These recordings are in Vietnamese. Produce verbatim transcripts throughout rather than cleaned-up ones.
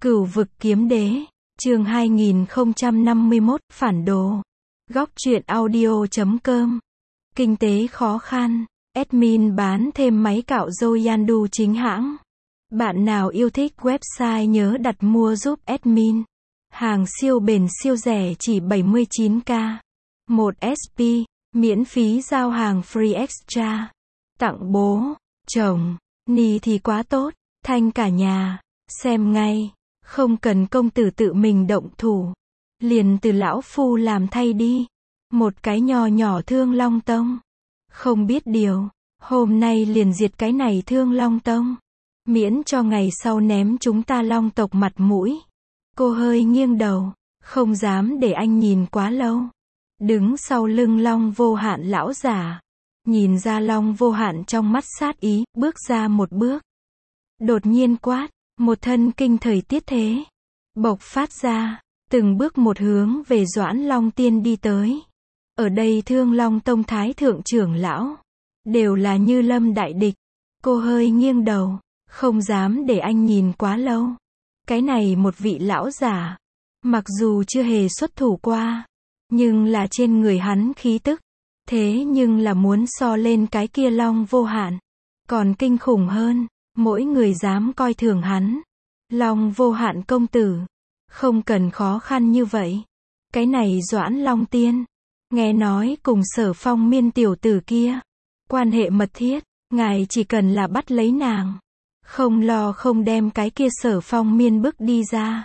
Cửu vực kiếm đế, chương hai nghìn không trăm năm mươi mốt, phản đồ. Góc truyện audio chấm com. Kinh tế khó khăn, admin bán thêm máy cạo râu Yandu chính hãng. Bạn nào yêu thích website nhớ đặt mua giúp admin. Hàng siêu bền siêu rẻ chỉ bảy mươi chín k. một ét pê, miễn phí giao hàng free extra. Tặng bố, chồng, ni thì quá tốt, thanh cả nhà, xem ngay. Không cần công tử tự mình động thủ. Liền từ lão phu làm thay đi. Một cái nho nhỏ Thương Long Tông. Không biết điều, hôm nay liền diệt cái này Thương Long Tông. Miễn cho ngày sau ném chúng ta Long tộc mặt mũi. Cô hơi nghiêng đầu, không dám để anh nhìn quá lâu. Đứng sau lưng Long Vô Hạn lão giả. Nhìn ra Long Vô Hạn trong mắt sát ý, bước ra một bước. Đột nhiên quát. Một thân kinh thời tiết thế, bộc phát ra, từng bước một hướng về Doãn Long Tiên đi tới. Ở đây Thương Long Tông Thái Thượng trưởng lão, đều là như lâm đại địch. Cô hơi nghiêng đầu, không dám để anh nhìn quá lâu. Cái này một vị lão giả, mặc dù chưa hề xuất thủ qua, nhưng là trên người hắn khí tức, thế nhưng là muốn so lên cái kia Long Vô Hạn, còn kinh khủng hơn. Mỗi người dám coi thường hắn. Long Vô Hạn công tử, không cần khó khăn như vậy. Cái này Doãn Long Tiên, nghe nói cùng Sở Phong Miên tiểu tử kia, quan hệ mật thiết, ngài chỉ cần là bắt lấy nàng, không lo không đem cái kia Sở Phong Miên bức đi ra.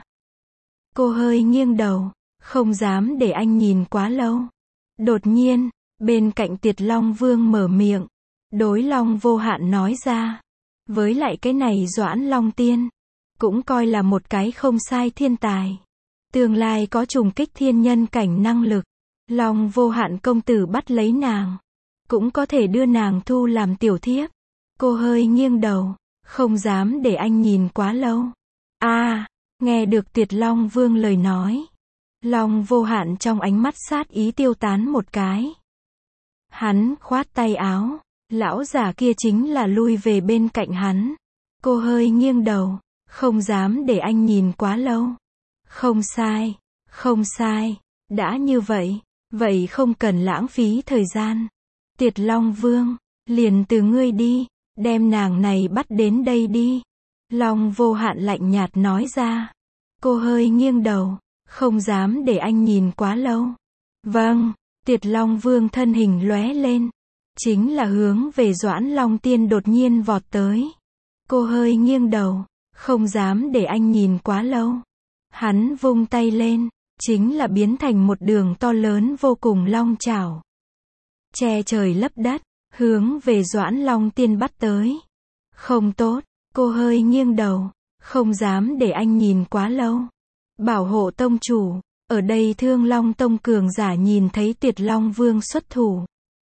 Cô hơi nghiêng đầu, không dám để anh nhìn quá lâu. Đột nhiên, bên cạnh Tiệt Long Vương mở miệng, đối Long Vô Hạn nói ra. Với lại cái này Doãn Long Tiên, cũng coi là một cái không sai thiên tài. Tương lai có trùng kích thiên nhân cảnh năng lực. Long Vô Hạn công tử bắt lấy nàng, cũng có thể đưa nàng thu làm tiểu thiếp. Cô hơi nghiêng đầu, không dám để anh nhìn quá lâu. A, à, nghe được Tiệt Long Vương lời nói. Long Vô Hạn trong ánh mắt sát ý tiêu tán một cái. Hắn khoát tay áo. Lão giả kia chính là lui về bên cạnh hắn. Cô hơi nghiêng đầu, không dám để anh nhìn quá lâu. Không sai, không sai, đã như vậy, vậy không cần lãng phí thời gian. Tiệt Long Vương, liền từ ngươi đi, đem nàng này bắt đến đây đi. Long Vô Hạn lạnh nhạt nói ra. Cô hơi nghiêng đầu, không dám để anh nhìn quá lâu. Vâng, Tiệt Long Vương thân hình lóe lên. Chính là hướng về Doãn Long Tiên đột nhiên vọt tới. Cô hơi nghiêng đầu, không dám để anh nhìn quá lâu. Hắn vung tay lên, chính là biến thành một đường to lớn vô cùng long chảo. Che trời lấp đất, hướng về Doãn Long Tiên bắt tới. Không tốt, cô hơi nghiêng đầu, không dám để anh nhìn quá lâu. Bảo hộ tông chủ, ở đây Thương Long Tông cường giả nhìn thấy Tiệt Long Vương xuất thủ.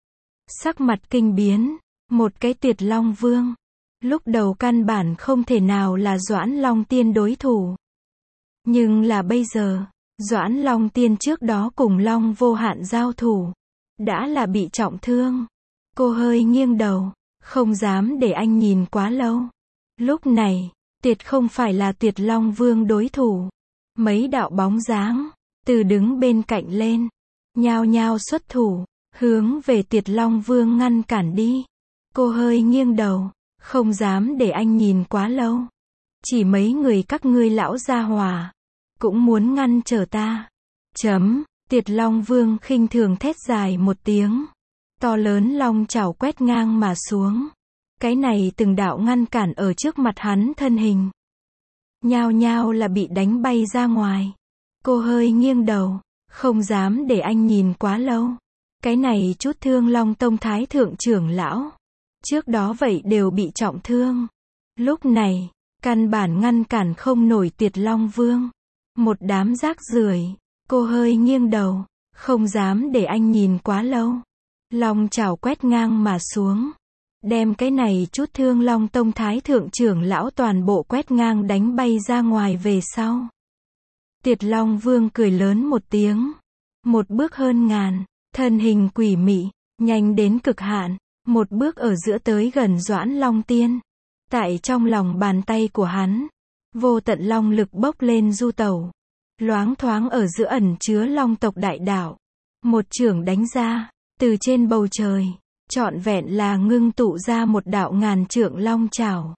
Sắc mặt kinh biến, một cái Tiệt Long Vương, lúc đầu căn bản không thể nào là Doãn Long Tiên đối thủ. Nhưng là bây giờ, Doãn Long Tiên trước đó cùng Long Vô Hạn giao thủ, đã là bị trọng thương. Cô hơi nghiêng đầu, không dám để anh nhìn quá lâu. Lúc này, tuyệt không phải là Tiệt Long Vương đối thủ. Mấy đạo bóng dáng, từ đứng bên cạnh lên, nhao nhao xuất thủ. Hướng về Tiệt Long Vương ngăn cản đi. Cô hơi nghiêng đầu, không dám để anh nhìn quá lâu. Chỉ mấy người các ngươi lão gia hỏa, cũng muốn ngăn trở ta. Chấm, Tiệt Long Vương khinh thường thét dài một tiếng. To lớn long chảo quét ngang mà xuống. Cái này từng đạo ngăn cản ở trước mặt hắn thân hình. Nhao nhao là bị đánh bay ra ngoài. Cô hơi nghiêng đầu, không dám để anh nhìn quá lâu. Cái này chút Thương Long Tông Thái Thượng trưởng lão, trước đó vậy đều bị trọng thương. Lúc này, căn bản ngăn cản không nổi Tiệt Long Vương. Một đám rác rưởi. Cô hơi nghiêng đầu, không dám để anh nhìn quá lâu. Long chảo quét ngang mà xuống. Đem cái này chút Thương Long Tông Thái Thượng trưởng lão toàn bộ quét ngang đánh bay ra ngoài về sau. Tiệt Long Vương cười lớn một tiếng. Một bước hơn ngàn. Thân hình quỷ mị, nhanh đến cực hạn, một bước ở giữa tới gần Doãn Long Tiên. Tại trong lòng bàn tay của hắn, Vô tận long lực bốc lên du tẩu. Loáng thoáng ở giữa ẩn chứa long tộc đại đạo. Một chưởng đánh ra, từ trên bầu trời, trọn vẹn là ngưng tụ ra một đạo ngàn trượng long chảo.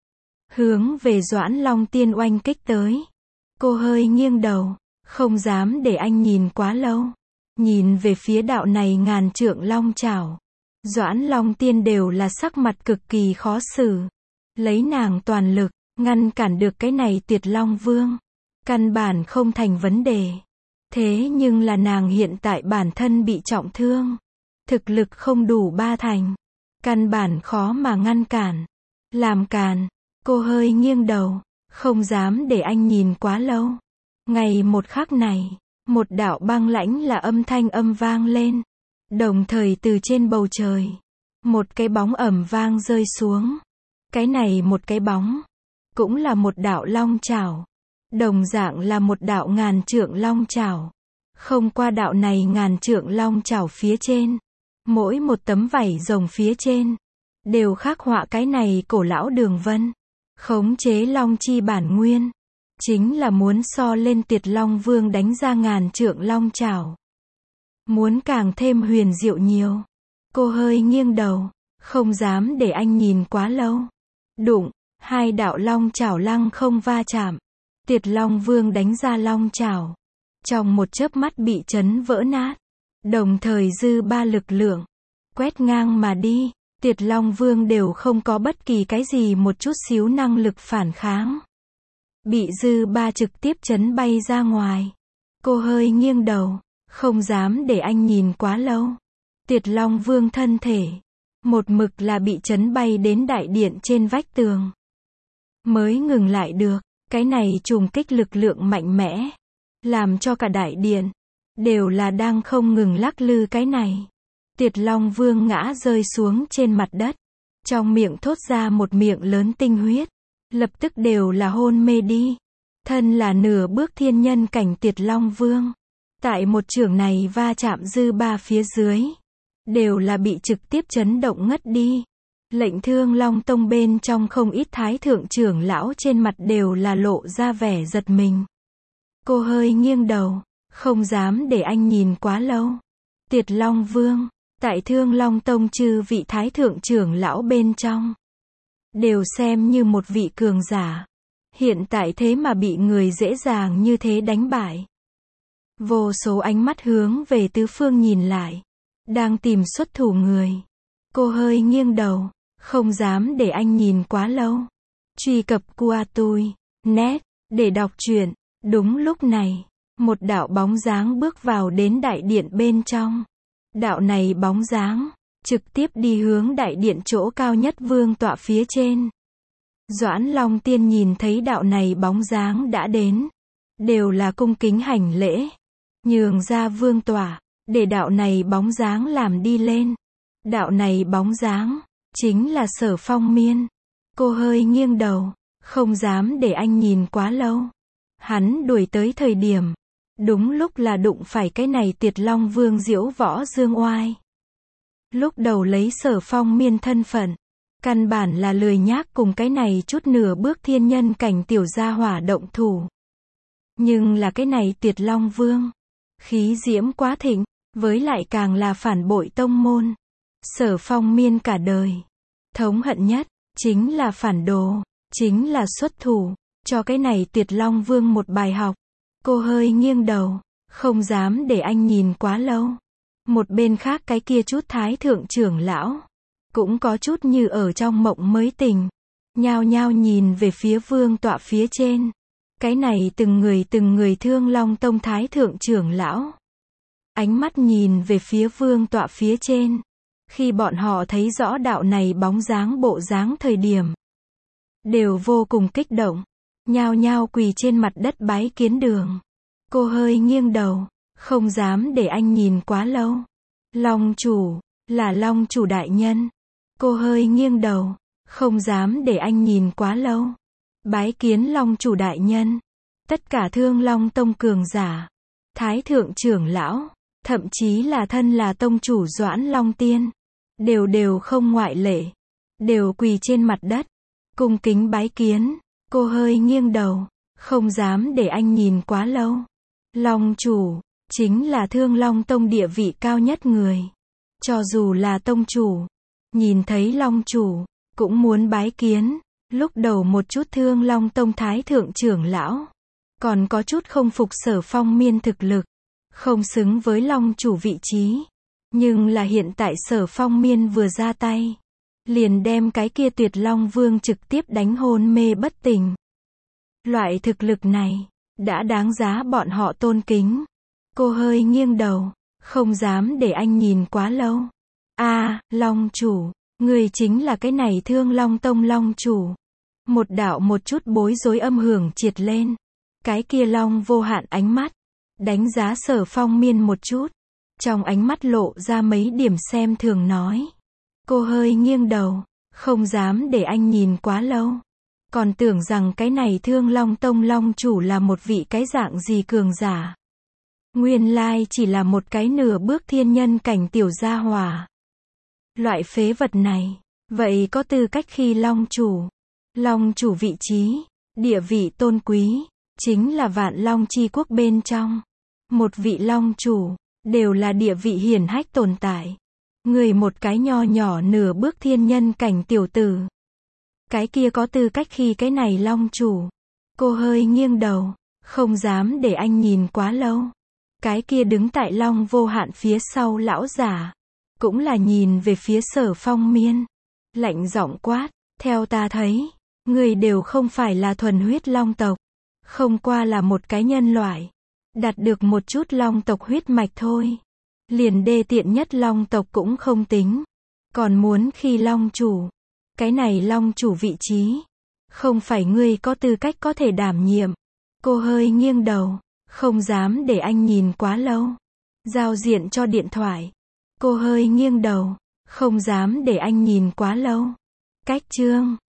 Hướng về Doãn Long Tiên oanh kích tới. Cô hơi nghiêng đầu, không dám để anh nhìn quá lâu. Nhìn về phía đạo này ngàn trượng long chảo. Doãn Long Tiên đều là sắc mặt cực kỳ khó xử. Lấy nàng toàn lực, ngăn cản được cái này Tuyệt Long Vương. Căn bản không thành vấn đề. Thế nhưng là nàng hiện tại bản thân bị trọng thương. Thực lực không đủ ba thành. Căn bản khó mà ngăn cản. Làm càn, cô hơi nghiêng đầu, không dám để anh nhìn quá lâu. Ngày một khắc này, một đạo băng lãnh là âm thanh âm vang lên. Đồng thời từ trên bầu trời, một cái bóng ầm vang rơi xuống. Cái này một cái bóng, cũng là một đạo long chảo. Đồng dạng là một đạo ngàn trượng long chảo. Không qua đạo này ngàn trượng long chảo phía trên. Mỗi một tấm vảy rồng phía trên, đều khắc họa cái này cổ lão đường vân. Khống chế long chi bản nguyên. Chính là muốn so lên Tuyệt Long Vương đánh ra ngàn trượng long chảo. Muốn càng thêm huyền diệu nhiều. Cô hơi nghiêng đầu, không dám để anh nhìn quá lâu. Đụng, hai đạo long chảo lăng không va chạm. Tuyệt Long Vương đánh ra long chảo. Trong một chớp mắt bị chấn vỡ nát. Đồng thời dư ba lực lượng. Quét ngang mà đi. Tuyệt Long Vương đều không có bất kỳ cái gì một chút xíu năng lực phản kháng. Bị dư ba trực tiếp chấn bay ra ngoài. Cô hơi nghiêng đầu, không dám để anh nhìn quá lâu. Tuyệt Long Vương thân thể, một mực là bị chấn bay đến đại điện trên vách tường. Mới ngừng lại được, cái này trùng kích lực lượng mạnh mẽ. Làm cho cả đại điện, đều là đang không ngừng lắc lư cái này. Tuyệt Long Vương ngã rơi xuống trên mặt đất. Trong miệng thốt ra một miệng lớn tinh huyết. Lập tức đều là hôn mê đi. Thân là nửa bước thiên nhân cảnh Tuyệt Long Vương. Tại một chưởng này va chạm dư ba phía dưới. Đều là bị trực tiếp chấn động ngất đi. Lệnh Thương Long Tông bên trong không ít thái thượng trưởng lão trên mặt đều là lộ ra vẻ giật mình. Cô hơi nghiêng đầu, không dám để anh nhìn quá lâu. Tuyệt Long Vương, tại Thương Long Tông chư vị thái thượng trưởng lão bên trong. Đều xem như một vị cường giả. Hiện tại thế mà bị người dễ dàng như thế đánh bại. Vô số ánh mắt hướng về tứ phương nhìn lại. Đang tìm xuất thủ người. Cô hơi nghiêng đầu, không dám để anh nhìn quá lâu. Truy cập qua tôi, net, để đọc truyện. Đúng lúc này, một đạo bóng dáng bước vào đến đại điện bên trong. Đạo này bóng dáng, trực tiếp đi hướng đại điện chỗ cao nhất vương tọa phía trên. Doãn Long Tiên nhìn thấy đạo này bóng dáng đã đến. Đều là cung kính hành lễ. Nhường ra vương tọa, để đạo này bóng dáng làm đi lên. Đạo này bóng dáng, chính là Sở Phong Miên. Cô hơi nghiêng đầu, không dám để anh nhìn quá lâu. Hắn đuổi tới thời điểm. Đúng lúc là đụng phải cái này Tuyệt Long Vương diễu võ dương oai. Lúc đầu lấy Sở Phong Miên thân phận. Căn bản là lười nhác cùng cái này chút nửa bước thiên nhân cảnh tiểu gia hỏa động thủ. Nhưng là cái này Tuyệt Long Vương. Khí diễm quá thịnh, với lại càng là phản bội tông môn. Sở Phong Miên cả đời. Thống hận nhất, chính là phản đồ, chính là xuất thủ, cho cái này Tuyệt Long Vương một bài học. Cô hơi nghiêng đầu, không dám để anh nhìn quá lâu. Một bên khác cái kia chút thái thượng trưởng lão. Cũng có chút như ở trong mộng mới tỉnh. Nhao nhao nhìn về phía vương tọa phía trên. Cái này từng người từng người Thương Long Tông thái thượng trưởng lão. Ánh mắt nhìn về phía vương tọa phía trên. Khi bọn họ thấy rõ đạo này bóng dáng bộ dáng thời điểm. Đều vô cùng kích động. Nhao nhao quỳ trên mặt đất bái kiến đường. Cô hơi nghiêng đầu, không dám để anh nhìn quá lâu. Long chủ, là Long chủ đại nhân. Cô hơi nghiêng đầu, không dám để anh nhìn quá lâu. Bái kiến Long chủ đại nhân. Tất cả Thương Long Tông cường giả, thái thượng trưởng lão, thậm chí là thân là tông chủ Doãn Long Tiên, đều đều không ngoại lệ, đều quỳ trên mặt đất, cung kính bái kiến. Cô hơi nghiêng đầu, không dám để anh nhìn quá lâu. Long chủ, chính là Thương Long Tông địa vị cao nhất người. Cho dù là tông chủ, nhìn thấy Long chủ, cũng muốn bái kiến. Lúc đầu một chút Thương Long Tông thái thượng trưởng lão, còn có chút không phục Sở Phong Miên thực lực, không xứng với Long chủ vị trí. Nhưng là hiện tại Sở Phong Miên vừa ra tay, liền đem cái kia Tuyệt Long Vương trực tiếp đánh hôn mê bất tỉnh. Loại thực lực này, đã đáng giá bọn họ tôn kính. Cô hơi nghiêng đầu, không dám để anh nhìn quá lâu. A, Long chủ, người chính là cái này Thương Long Tông Long chủ. Một đạo một chút bối rối âm hưởng triệt lên. Cái kia Long vô hạn ánh mắt, đánh giá Sở Phong Miên một chút. Trong ánh mắt lộ ra mấy điểm xem thường nói. Cô hơi nghiêng đầu, không dám để anh nhìn quá lâu. Còn tưởng rằng cái này Thương Long Tông Long chủ là một vị cái dạng gì cường giả. Nguyên lai chỉ là một cái nửa bước thiên nhân cảnh tiểu gia hỏa. Loại phế vật này, vậy có tư cách khi Long chủ. Long chủ vị trí, địa vị tôn quý, chính là vạn Long chi quốc bên trong. Một vị Long chủ, đều là địa vị hiển hách tồn tại. Người một cái nho nhỏ nửa bước thiên nhân cảnh tiểu tử. Cái kia có tư cách khi cái này Long chủ. Cô hơi nghiêng đầu, không dám để anh nhìn quá lâu. Cái kia đứng tại Long vô hạn phía sau lão giả, cũng là nhìn về phía Sở Phong Miên. Lạnh giọng quát, theo ta thấy, người đều không phải là thuần huyết Long tộc. Không qua là một cái nhân loại. Đạt được một chút Long tộc huyết mạch thôi. Liền đê tiện nhất Long tộc cũng không tính. Còn muốn khi Long chủ. Cái này Long chủ vị trí, không phải ngươi có tư cách có thể đảm nhiệm. Cô hơi nghiêng đầu, không dám để anh nhìn quá lâu. Giao diện cho điện thoại. Cô hơi nghiêng đầu, không dám để anh nhìn quá lâu. Cách chương